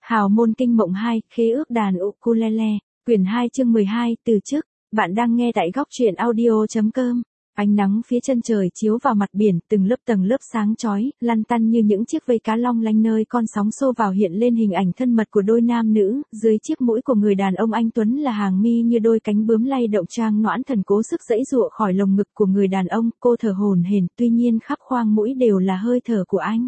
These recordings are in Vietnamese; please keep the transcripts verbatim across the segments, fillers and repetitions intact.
Hào môn kinh mộng hai, khế ước đàn ukulele, quyển hai chương mười hai, từ chức. Bạn đang nghe tại góc truyện audio.com. Ánh nắng phía chân trời chiếu vào mặt biển, từng lớp tầng lớp sáng chói, lăn tăn như những chiếc vây cá long lanh nơi con sóng xô vào hiện lên hình ảnh thân mật của đôi nam nữ, dưới chiếc mũi của người đàn ông anh tuấn là hàng mi như đôi cánh bướm lay động. Trang Noãn Thần cố sức giãy giụa khỏi lồng ngực của người đàn ông, cô thở hổn hển, tuy nhiên khắp khoang mũi đều là hơi thở của anh.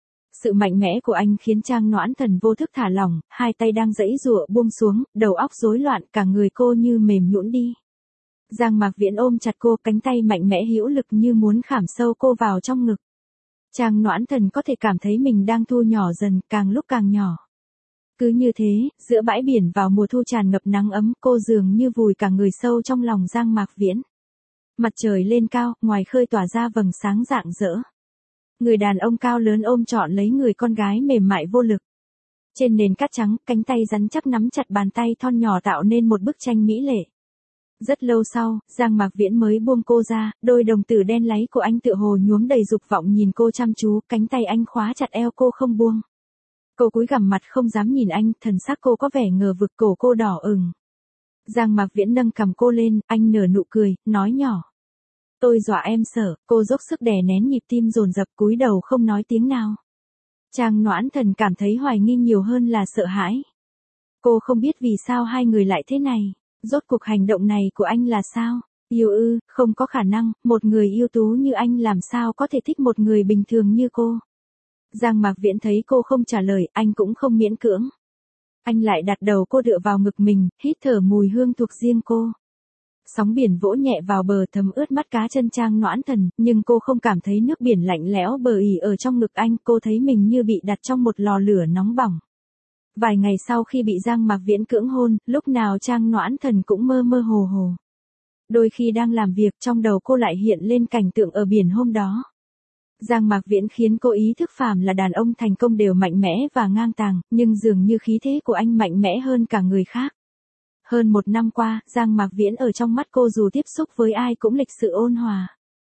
Sự mạnh mẽ của anh khiến Trang Noãn Thần vô thức thả lỏng, hai tay đang giãy giụa buông xuống, đầu óc rối loạn, cả người cô như mềm nhũn đi. Giang Mạc Viễn ôm chặt cô, cánh tay mạnh mẽ hữu lực như muốn khảm sâu cô vào trong ngực. Trang Noãn Thần có thể cảm thấy mình đang thu nhỏ dần, càng lúc càng nhỏ. Cứ như thế, giữa bãi biển vào mùa thu tràn ngập nắng ấm, cô dường như vùi cả người sâu trong lòng Giang Mạc Viễn. Mặt trời lên cao, ngoài khơi tỏa ra vầng sáng rạng rỡ. Người đàn ông cao lớn ôm trọn lấy người con gái mềm mại vô lực. Trên nền cát trắng, cánh tay rắn chắc nắm chặt bàn tay thon nhỏ tạo nên một bức tranh mỹ lệ. Rất lâu sau, Giang Mạc Viễn mới buông cô ra, đôi đồng tử đen láy của anh tựa hồ nhuốm đầy dục vọng nhìn cô chăm chú, cánh tay anh khóa chặt eo cô không buông. Cô cúi gằm mặt không dám nhìn anh, thần sắc cô có vẻ ngờ vực, cổ cô đỏ ửng. Giang Mạc Viễn nâng cằm cô lên, anh nở nụ cười, nói nhỏ. Tôi dọa em sợ, cô dốc sức đè nén nhịp tim dồn dập, cúi đầu không nói tiếng nào. Trang Noãn Thần cảm thấy hoài nghi nhiều hơn là sợ hãi. Cô không biết vì sao hai người lại thế này, rốt cuộc hành động này của anh là sao? Yêu ư, không có khả năng, một người yêu tú như anh làm sao có thể thích một người bình thường như cô. Giang Mạc Viễn thấy cô không trả lời, anh cũng không miễn cưỡng. Anh lại đặt đầu cô tựa vào ngực mình, hít thở mùi hương thuộc riêng cô. Sóng biển vỗ nhẹ vào bờ thấm ướt mắt cá chân Trang Noãn Thần, nhưng cô không cảm thấy nước biển lạnh lẽo bờ ỉ ở trong ngực anh, cô thấy mình như bị đặt trong một lò lửa nóng bỏng. Vài ngày sau khi bị Giang Mạc Viễn cưỡng hôn, lúc nào Trang Noãn Thần cũng mơ mơ hồ hồ. Đôi khi đang làm việc, trong đầu cô lại hiện lên cảnh tượng ở biển hôm đó. Giang Mạc Viễn khiến cô ý thức phàm là đàn ông thành công đều mạnh mẽ và ngang tàng, nhưng dường như khí thế của anh mạnh mẽ hơn cả người khác. Hơn một năm qua, Giang Mạc Viễn ở trong mắt cô dù tiếp xúc với ai cũng lịch sự ôn hòa.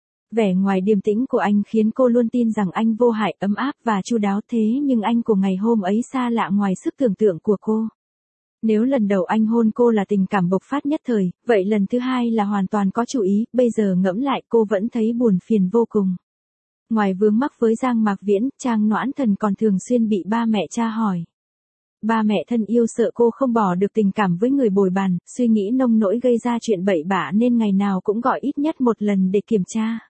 Vẻ ngoài điềm tĩnh của anh khiến cô luôn tin rằng anh vô hại, ấm áp và chu đáo, thế nhưng anh của ngày hôm ấy xa lạ ngoài sức tưởng tượng của cô. Nếu lần đầu anh hôn cô là tình cảm bộc phát nhất thời, vậy lần thứ hai là hoàn toàn có chủ ý, bây giờ ngẫm lại cô vẫn thấy buồn phiền vô cùng. Ngoài vướng mắc với Giang Mạc Viễn, Trang Noãn Thần còn thường xuyên bị ba mẹ tra hỏi. Ba mẹ thân yêu sợ cô không bỏ được tình cảm với người bồi bàn, suy nghĩ nông nỗi gây ra chuyện bậy bạ nên ngày nào cũng gọi ít nhất một lần để kiểm tra.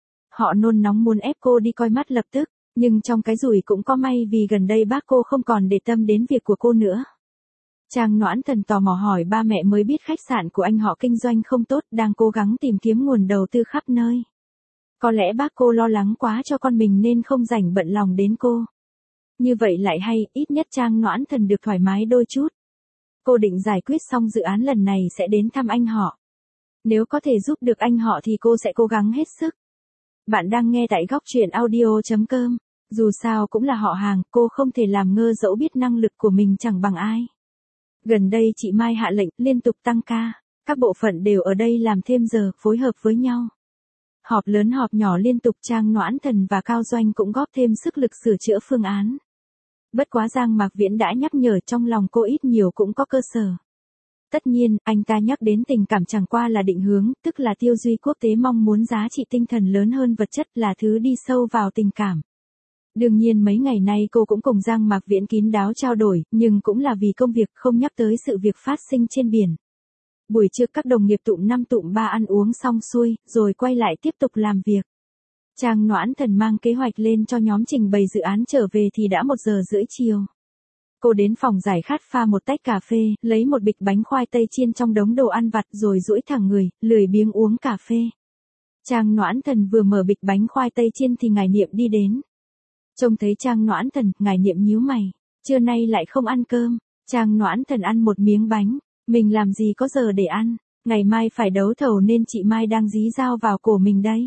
Họ nôn nóng muốn ép cô đi coi mắt lập tức, nhưng trong cái rủi cũng có may vì gần đây bác cô không còn để tâm đến việc của cô nữa. Trang Noãn Thần tò mò hỏi ba mẹ mới biết khách sạn của anh họ kinh doanh không tốt, đang cố gắng tìm kiếm nguồn đầu tư khắp nơi. Có lẽ bác cô lo lắng quá cho con mình nên không rảnh bận lòng đến cô. Như vậy lại hay, ít nhất Trang Noãn Thần được thoải mái đôi chút. Cô định giải quyết xong dự án lần này sẽ đến thăm anh họ. Nếu có thể giúp được anh họ thì cô sẽ cố gắng hết sức. Bạn đang nghe tại góc truyện audio.com. Dù sao cũng là họ hàng, cô không thể làm ngơ dẫu biết năng lực của mình chẳng bằng ai. Gần đây chị Mai hạ lệnh liên tục tăng ca. Các bộ phận đều ở đây làm thêm giờ, phối hợp với nhau. Họp lớn họp nhỏ liên tục, Trang Noãn Thần và Cao Doanh cũng góp thêm sức lực sửa chữa phương án. Bất quá Giang Mạc Viễn đã nhắc nhở, trong lòng cô ít nhiều cũng có cơ sở. Tất nhiên, anh ta nhắc đến tình cảm chẳng qua là định hướng, tức là tiêu duy quốc tế mong muốn giá trị tinh thần lớn hơn vật chất, là thứ đi sâu vào tình cảm. Đương nhiên mấy ngày nay cô cũng cùng Giang Mạc Viễn kín đáo trao đổi, nhưng cũng là vì công việc, không nhắc tới sự việc phát sinh trên biển. Buổi trưa các đồng nghiệp tụm năm tụm ba ăn uống xong xuôi, rồi quay lại tiếp tục làm việc. Trang Noãn Thần mang kế hoạch lên cho nhóm trình bày dự án, trở về thì đã một giờ rưỡi chiều. Cô đến phòng giải khát pha một tách cà phê, lấy một bịch bánh khoai tây chiên trong đống đồ ăn vặt rồi duỗi thẳng người, lười biếng uống cà phê. Trang Noãn Thần vừa mở bịch bánh khoai tây chiên thì Ngải Niệm đi đến. Trông thấy Trang Noãn Thần, Ngải Niệm nhíu mày, trưa nay lại không ăn cơm. Trang Noãn Thần ăn một miếng bánh, mình làm gì có giờ để ăn, ngày mai phải đấu thầu nên chị Mai đang dí dao vào cổ mình đây.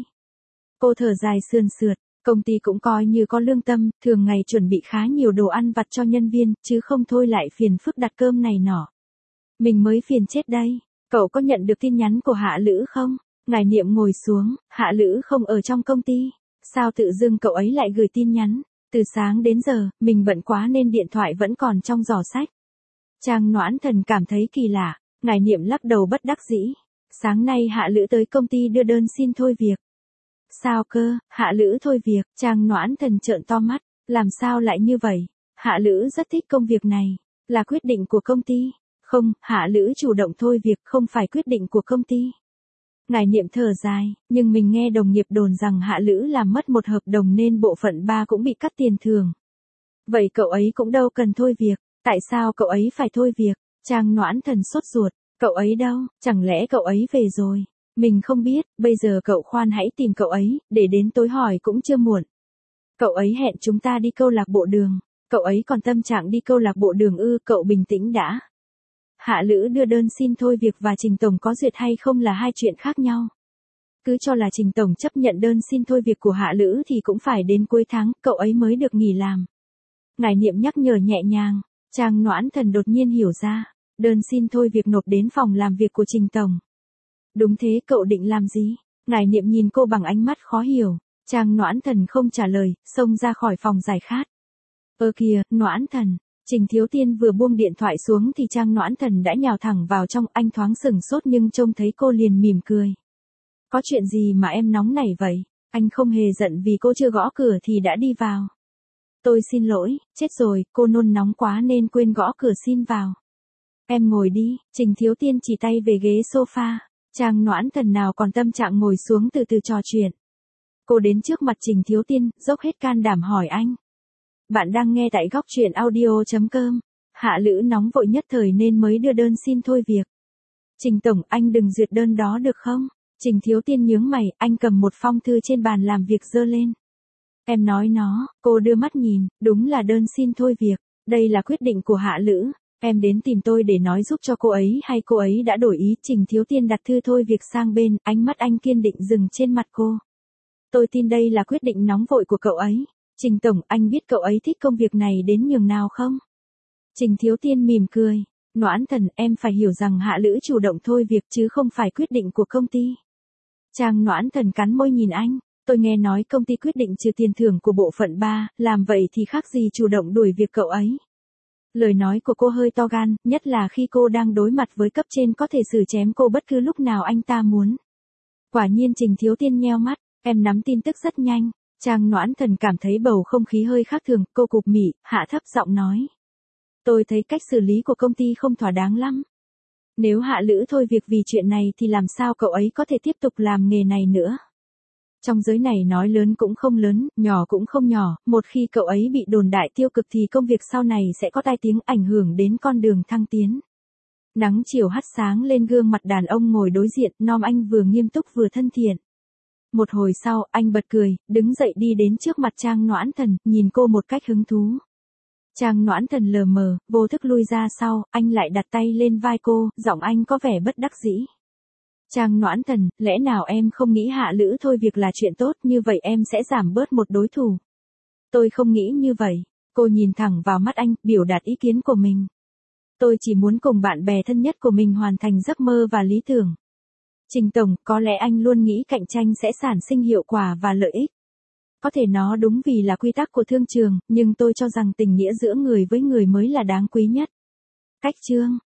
Cô thở dài sườn sượt, công ty cũng coi như có lương tâm, thường ngày chuẩn bị khá nhiều đồ ăn vặt cho nhân viên, chứ không thôi lại phiền phức đặt cơm này nọ. Mình mới phiền chết đây, cậu có nhận được tin nhắn của Hạ Lữ không? Ngải Niệm ngồi xuống, Hạ Lữ không ở trong công ty, sao tự dưng cậu ấy lại gửi tin nhắn? Từ sáng đến giờ, mình bận quá nên điện thoại vẫn còn trong giỏ sách. Trang Noãn Thần cảm thấy kỳ lạ, ngài Niệm lắc đầu bất đắc dĩ. Sáng nay Hạ Lữ tới công ty đưa đơn xin thôi việc. Sao cơ, Hạ Lữ thôi việc, Trang Noãn Thần trợn to mắt, làm sao lại như vậy? Hạ Lữ rất thích công việc này, là quyết định của công ty. Không, Hạ Lữ chủ động thôi việc không phải quyết định của công ty. Ngài Niệm thở dài, nhưng mình nghe đồng nghiệp đồn rằng Hạ Lữ làm mất một hợp đồng nên bộ phận ba cũng bị cắt tiền thưởng. Vậy cậu ấy cũng đâu cần thôi việc, tại sao cậu ấy phải thôi việc? Trang Noãn Thần sốt ruột, cậu ấy đâu, chẳng lẽ cậu ấy về rồi? Mình không biết, bây giờ cậu khoan hãy tìm cậu ấy, để đến tối hỏi cũng chưa muộn. Cậu ấy hẹn chúng ta đi câu lạc bộ đường, cậu ấy còn tâm trạng đi câu lạc bộ đường ư, cậu bình tĩnh đã. Hạ Lữ đưa đơn xin thôi việc và Trình Tổng có duyệt hay không là hai chuyện khác nhau. Cứ cho là Trình Tổng chấp nhận đơn xin thôi việc của Hạ Lữ thì cũng phải đến cuối tháng, cậu ấy mới được nghỉ làm. Ngài Niệm nhắc nhở nhẹ nhàng, Trang Noãn Thần đột nhiên hiểu ra, đơn xin thôi việc nộp đến phòng làm việc của Trình Tổng. Đúng thế, cậu định làm gì? Ngài Niệm nhìn cô bằng ánh mắt khó hiểu, Trang Noãn Thần không trả lời, xông ra khỏi phòng giải khát. Ơ kìa, Noãn Thần. Trình Thiếu Tiên vừa buông điện thoại xuống thì Trang Noãn Thần đã nhào thẳng vào trong, anh thoáng sừng sốt nhưng trông thấy cô liền mỉm cười. Có chuyện gì mà em nóng nảy vậy? Anh không hề giận vì cô chưa gõ cửa thì đã đi vào. Tôi xin lỗi, chết rồi, cô nôn nóng quá nên quên gõ cửa xin vào. Em ngồi đi, Trình Thiếu Tiên chỉ tay về ghế sofa, Trang Noãn Thần nào còn tâm trạng ngồi xuống từ từ trò chuyện. Cô đến trước mặt Trình Thiếu Tiên, dốc hết can đảm hỏi anh. Bạn đang nghe tại góc truyện audio chấm com. Hạ Lữ nóng vội nhất thời nên mới đưa đơn xin thôi việc. Trình Tổng, anh đừng duyệt đơn đó được không? Trình Thiếu Tiên nhướng mày, anh cầm một phong thư trên bàn làm việc giơ lên. Em nói nó, cô đưa mắt nhìn, đúng là đơn xin thôi việc. Đây là quyết định của Hạ Lữ. Em đến tìm tôi để nói giúp cho cô ấy hay cô ấy đã đổi ý? Trình Thiếu Tiên đặt thư thôi việc sang bên, ánh mắt anh kiên định dừng trên mặt cô. Tôi tin đây là quyết định nóng vội của cậu ấy. Trình Tổng, anh biết cậu ấy thích công việc này đến nhường nào không? Trình Thiếu Tiên mỉm cười. Noãn Thần, em phải hiểu rằng Hạ Lữ chủ động thôi việc chứ không phải quyết định của công ty. Trang Noãn Thần cắn môi nhìn anh. Tôi nghe nói công ty quyết định trừ tiền thưởng của bộ phận ba, làm vậy thì khác gì chủ động đuổi việc cậu ấy. Lời nói của cô hơi to gan, nhất là khi cô đang đối mặt với cấp trên có thể xử chém cô bất cứ lúc nào anh ta muốn. Quả nhiên Trình Thiếu Tiên nheo mắt, em nắm tin tức rất nhanh. Trang Noãn Thần cảm thấy bầu không khí hơi khác thường, cô cụp mỉ, hạ thấp giọng nói. Tôi thấy cách xử lý của công ty không thỏa đáng lắm. Nếu Hạ Lữ thôi việc vì chuyện này thì làm sao cậu ấy có thể tiếp tục làm nghề này nữa? Trong giới này nói lớn cũng không lớn, nhỏ cũng không nhỏ, một khi cậu ấy bị đồn đại tiêu cực thì công việc sau này sẽ có tai tiếng ảnh hưởng đến con đường thăng tiến. Nắng chiều hắt sáng lên gương mặt đàn ông ngồi đối diện, nom anh vừa nghiêm túc vừa thân thiện. Một hồi sau, anh bật cười, đứng dậy đi đến trước mặt Trang Noãn Thần, nhìn cô một cách hứng thú. Trang Noãn Thần lờ mờ, vô thức lui ra sau, anh lại đặt tay lên vai cô, giọng anh có vẻ bất đắc dĩ. Trang Noãn Thần, lẽ nào em không nghĩ Hạ Lữ thôi việc là chuyện tốt, như vậy em sẽ giảm bớt một đối thủ? Tôi không nghĩ như vậy. Cô nhìn thẳng vào mắt anh, biểu đạt ý kiến của mình. Tôi chỉ muốn cùng bạn bè thân nhất của mình hoàn thành giấc mơ và lý tưởng. Trình Tổng, có lẽ anh luôn nghĩ cạnh tranh sẽ sản sinh hiệu quả và lợi ích. Có thể nó đúng vì là quy tắc của thương trường, nhưng tôi cho rằng tình nghĩa giữa người với người mới là đáng quý nhất. Cách chương